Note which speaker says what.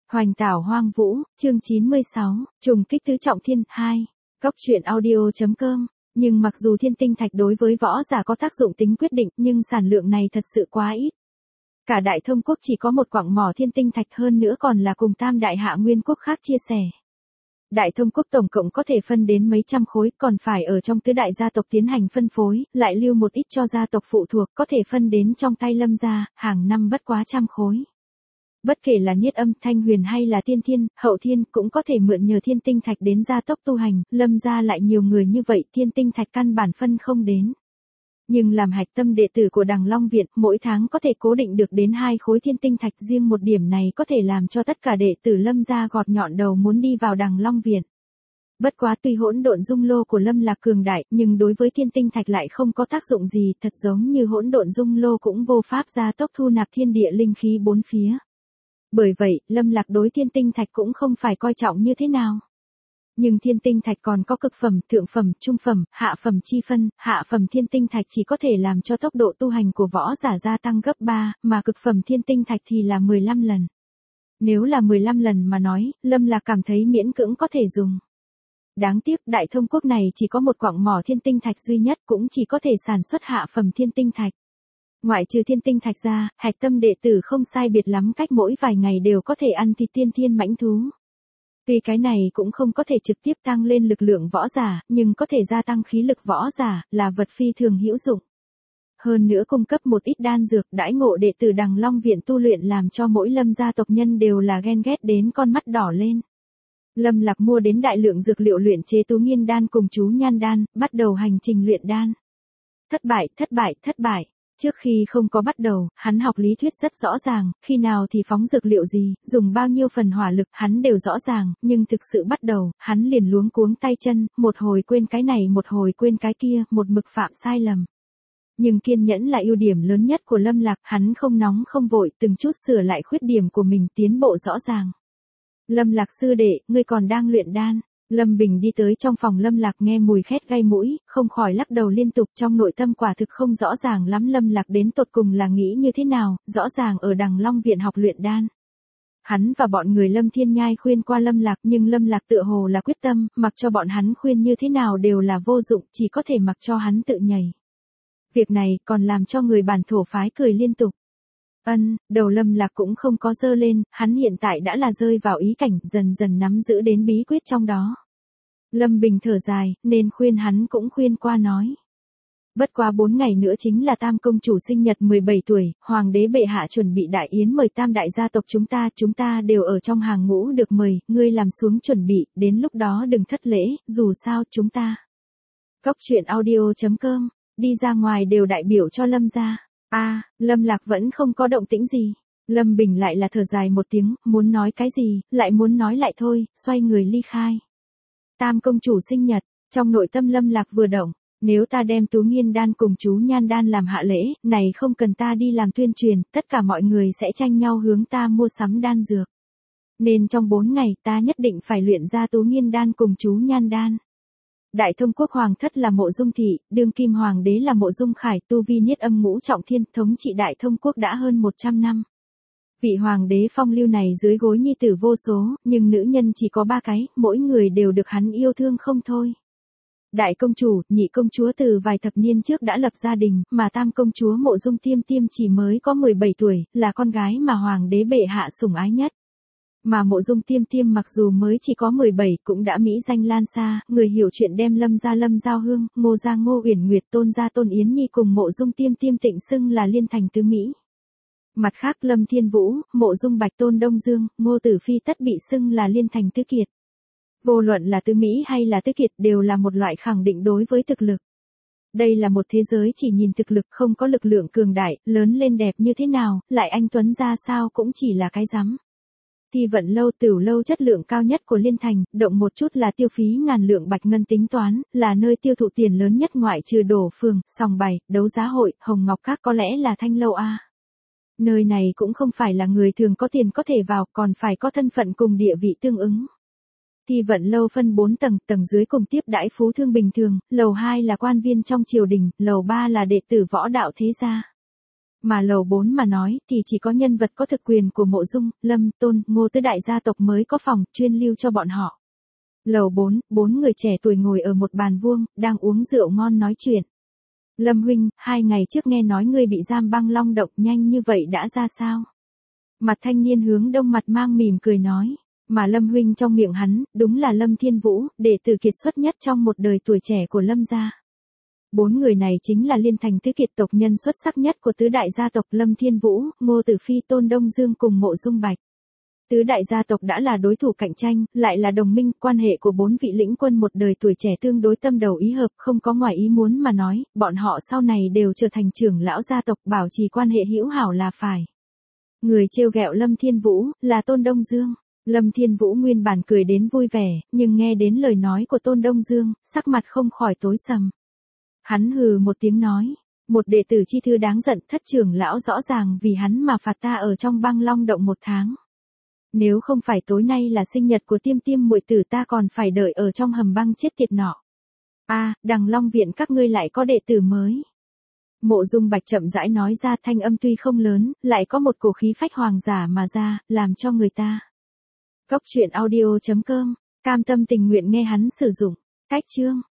Speaker 1: Hoành tảo hoang vũ, chương 96, trùng kích tứ trọng thiên, 2. Góc truyện audio.com. Nhưng mặc dù thiên tinh thạch đối với võ giả có tác dụng tính quyết định, nhưng sản lượng này thật sự quá ít. Cả Đại Thông quốc chỉ có một quặng mỏ thiên tinh thạch, hơn nữa còn là cùng tam đại hạ nguyên quốc khác chia sẻ. Đại Thông quốc tổng cộng có thể phân đến mấy trăm khối, còn phải ở trong tứ đại gia tộc tiến hành phân phối, lại lưu một ít cho gia tộc phụ thuộc, có thể phân đến trong tay Lâm gia, hàng năm bất quá trăm khối. Bất kể là Niết Âm, Thanh Huyền hay là Tiên Thiên, Hậu Thiên cũng có thể mượn nhờ thiên tinh thạch đến gia tốc tu hành, Lâm gia lại nhiều người như vậy, thiên tinh thạch căn bản phân không đến. Nhưng làm hạch tâm đệ tử của Đằng Long Viện, mỗi tháng có thể cố định được đến 2 khối thiên tinh thạch, riêng một điểm này có thể làm cho tất cả đệ tử Lâm gia gọt nhọn đầu muốn đi vào Đằng Long Viện. Bất quá tuy hỗn độn dung lô của Lâm Lạc cường đại, nhưng đối với thiên tinh thạch lại không có tác dụng gì, thật giống như hỗn độn dung lô cũng vô pháp gia tốc thu nạp thiên địa linh khí bốn phía. Bởi vậy, Lâm Lạc đối thiên tinh thạch cũng không phải coi trọng như thế nào. Nhưng thiên tinh thạch còn có cực phẩm, thượng phẩm, trung phẩm, hạ phẩm chi phân, hạ phẩm thiên tinh thạch chỉ có thể làm cho tốc độ tu hành của võ giả gia tăng gấp 3, mà cực phẩm thiên tinh thạch thì là 15 lần. Nếu là 15 lần mà nói, Lâm Lạc cảm thấy miễn cưỡng có thể dùng. Đáng tiếc, Đại Thông quốc này chỉ có một quặng mỏ thiên tinh thạch duy nhất, cũng chỉ có thể sản xuất hạ phẩm thiên tinh thạch. Ngoại trừ thiên tinh thạch ra, hạch tâm đệ tử không sai biệt lắm cách mỗi vài ngày đều có thể ăn thịt tiên thiên mãnh thú. Tuy cái này cũng không có thể trực tiếp tăng lên lực lượng võ giả, nhưng có thể gia tăng khí lực võ giả, là vật phi thường hữu dụng. Hơn nữa cung cấp một ít đan dược, đãi ngộ đệ tử Đằng Long Viện tu luyện làm cho mỗi Lâm gia tộc nhân đều là ghen ghét đến con mắt đỏ lên. Lâm Lạc mua đến đại lượng dược liệu luyện chế Tú Nghiên đan cùng Chú Nhan đan, bắt đầu hành trình luyện đan. Thất bại. Trước khi không có bắt đầu, hắn học lý thuyết rất rõ ràng, khi nào thì phóng dược liệu gì, dùng bao nhiêu phần hỏa lực, hắn đều rõ ràng, nhưng thực sự bắt đầu, hắn liền luống cuống tay chân, một hồi quên cái này, một hồi quên cái kia, một mực phạm sai lầm. Nhưng kiên nhẫn là ưu điểm lớn nhất của Lâm Lạc, hắn không nóng không vội, từng chút sửa lại khuyết điểm của mình, tiến bộ rõ ràng. Lâm Lạc sư đệ, ngươi còn đang luyện đan. Lâm Bình đi tới trong phòng Lâm Lạc nghe mùi khét gai mũi, không khỏi lắc đầu liên tục, trong nội tâm quả thực không rõ ràng lắm Lâm Lạc đến tột cùng là nghĩ như thế nào, rõ ràng ở Đằng Long Viện học luyện đan. Hắn và bọn người Lâm Thiên Nhai khuyên qua Lâm Lạc, nhưng Lâm Lạc tựa hồ là quyết tâm, mặc cho bọn hắn khuyên như thế nào đều là vô dụng, chỉ có thể mặc cho hắn tự nhảy. Việc này còn làm cho người bản thổ phái cười liên tục. Đầu Lâm Lạc cũng không có dơ lên, hắn hiện tại đã là rơi vào ý cảnh, dần dần nắm giữ đến bí quyết trong đó. Lâm Bình thở dài, nên khuyên hắn cũng khuyên qua nói. Bất quá 4 ngày nữa chính là Tam công chủ sinh nhật 17 tuổi, Hoàng đế bệ hạ chuẩn bị đại yến mời tam đại gia tộc chúng ta đều ở trong hàng ngũ được mời, ngươi làm xuống chuẩn bị, đến lúc đó đừng thất lễ, dù sao chúng ta. Góc truyện audio.com, đi ra ngoài đều đại biểu cho Lâm gia. Lâm Lạc vẫn không có động tĩnh gì. Lâm Bình lại là thở dài một tiếng, muốn nói cái gì, lại muốn nói lại thôi, xoay người ly khai. Tam công chủ sinh nhật, trong nội tâm Lâm Lạc vừa động, nếu ta đem Tú Nghiên đan cùng Chú Nhan đan làm hạ lễ, này không cần ta đi làm tuyên truyền, tất cả mọi người sẽ tranh nhau hướng ta mua sắm đan dược. Nên trong 4 ngày ta nhất định phải luyện ra Tú Nghiên đan cùng Chú Nhan đan. Đại Thông quốc hoàng thất là Mộ Dung Thị, đương kim hoàng đế là Mộ Dung Khải, tu vi Niết Âm ngũ trọng thiên, thống trị Đại Thông quốc đã hơn 100 năm. Vị hoàng đế phong lưu này dưới gối nhi tử vô số, nhưng nữ nhân chỉ có 3 cái, mỗi người đều được hắn yêu thương không thôi. Đại công chủ, nhị công chúa từ vài thập niên trước đã lập gia đình, mà tam công chúa Mộ Dung Tiêm Tiêm chỉ mới có 17 tuổi, là con gái mà hoàng đế bệ hạ sủng ái nhất. Mà Mộ Dung Tiêm Tiêm mặc dù mới chỉ có 17 cũng đã mỹ danh lan xa, người hiểu chuyện đem Lâm gia Lâm Giao Hương, Ngô gia Ngô Uyển Nguyệt, Tôn gia Tôn Yến Nhi cùng Mộ Dung Tiêm Tiêm tịnh xưng là liên thành tứ mỹ. Mặt khác Lâm Thiên Vũ, Mộ Dung Bạch Tôn Đông Dương, Ngô Tử Phi tất bị xưng là liên thành tứ kiệt. Vô luận là tứ mỹ hay là tứ kiệt đều là một loại khẳng định đối với thực lực. Đây là một thế giới chỉ nhìn thực lực, không có lực lượng cường đại, lớn lên đẹp như thế nào, lại anh tuấn ra sao cũng chỉ là cái rắm. Thì Vận lâu, Tửu lâu chất lượng cao nhất của Liên Thành, động một chút là tiêu phí ngàn lượng bạch ngân tính toán, là nơi tiêu thụ tiền lớn nhất ngoại trừ đổ phường, sòng bày, đấu giá hội, Hồng Ngọc Các, có lẽ là Thanh lâu a. Nơi này cũng không phải là người thường có tiền có thể vào, còn phải có thân phận cùng địa vị tương ứng. Thì Vận lâu phân 4 tầng, tầng dưới cùng tiếp đãi phú thương bình thường, lầu 2 là quan viên trong triều đình, lầu 3 là đệ tử võ đạo thế gia. Mà lầu 4 mà nói thì chỉ có nhân vật có thực quyền của Mộ Dung, Lâm, Tôn, Ngô tứ đại gia tộc mới có phòng chuyên lưu cho bọn họ. Lầu 4, 4 người trẻ tuổi ngồi ở một bàn vuông, đang uống rượu ngon nói chuyện. Lâm huynh, 2 ngày trước nghe nói ngươi bị giam băng long động, nhanh như vậy đã ra sao? Mặt thanh niên hướng đông mặt mang mỉm cười nói. Mà Lâm huynh trong miệng hắn, đúng là Lâm Thiên Vũ, đệ tử kiệt xuất nhất trong một đời tuổi trẻ của Lâm gia. 4 người này chính là liên thành tứ kiệt tộc nhân xuất sắc nhất của tứ đại gia tộc Lâm Thiên Vũ, Ngô Tử Phi, Tôn Đông Dương cùng Mộ Dung Bạch. Tứ đại gia tộc đã là đối thủ cạnh tranh, lại là đồng minh, quan hệ của 4 vị lĩnh quân một đời tuổi trẻ tương đối tâm đầu ý hợp, không có ngoài ý muốn mà nói, bọn họ sau này đều trở thành trưởng lão gia tộc, bảo trì quan hệ hữu hảo là phải. Người trêu ghẹo Lâm Thiên Vũ là Tôn Đông Dương. Lâm Thiên Vũ nguyên bản cười đến vui vẻ, nhưng nghe đến lời nói của Tôn Đông Dương, sắc mặt không khỏi tối sầm. Hắn hừ một tiếng nói, một đệ tử chi thư đáng giận, thất trưởng lão rõ ràng vì hắn mà phạt ta ở trong băng long động 1 tháng. Nếu không phải tối nay là sinh nhật của Tiêm Tiêm muội tử, ta còn phải đợi ở trong hầm băng chết tiệt nọ. Đằng Long viện các ngươi lại có đệ tử mới. Mộ Dung Bạch chậm rãi nói ra, thanh âm tuy không lớn, lại có một cổ khí phách hoàng giả mà ra, làm cho người ta. Góc truyện audio.com, cam tâm tình nguyện nghe hắn sử dụng. Cách chương